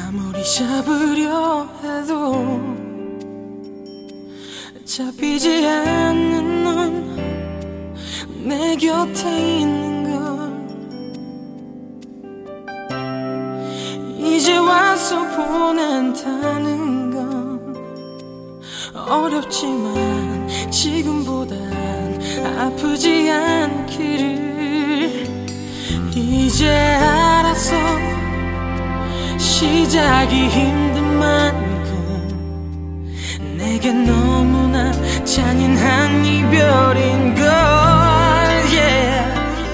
아무리 잡으려 해도 잡히지 않는 넌 내 곁에 있는 걸 이제 와서 보낸다는 건 어렵지만 지금보단 아프지 않기를 이제 알았어. 시작이 힘든 만큼 내게 너무나 잔인한 이별인 걸 yeah.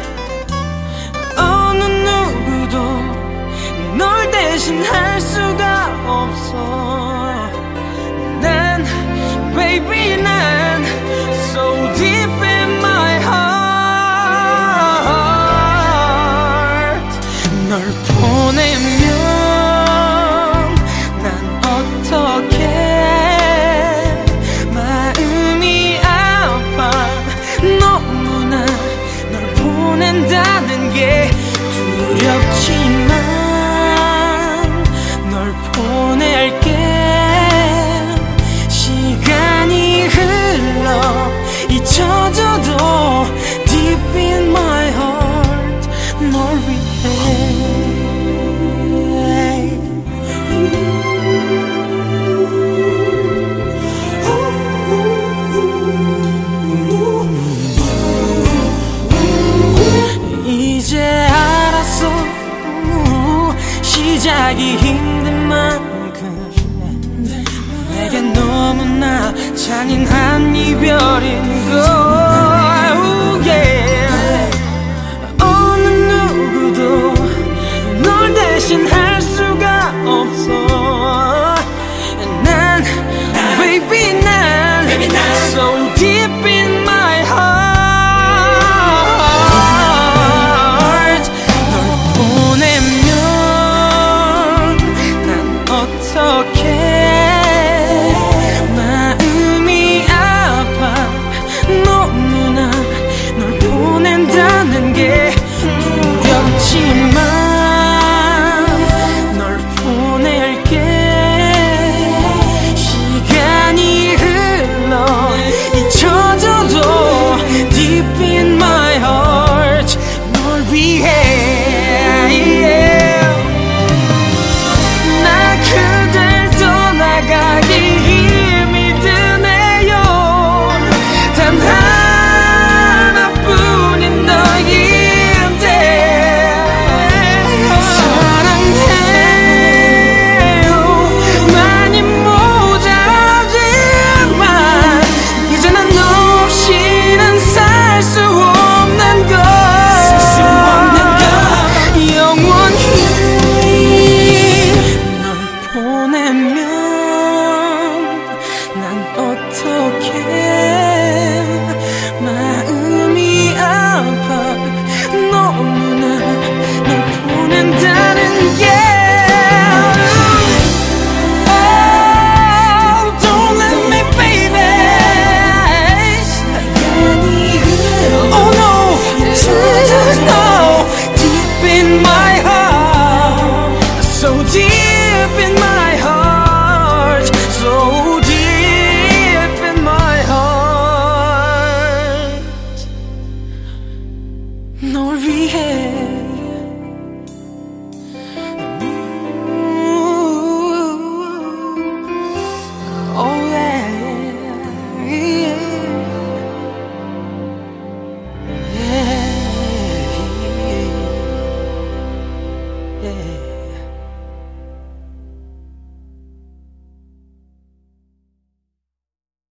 어느 누구도 널 대신할 수가 없어. 난 baby 난 so deep in my heart. 널 보내면 난 어떡해. 마음이 아파. 너무나 널 보낸다는 게 두렵지만 널 보낼게. 시간이 흘러 잊혀져도 deep in my heart 널 위해. 이제 알았어. 시작이 힘든 만큼 내게 너무나 잔인한 이별인 걸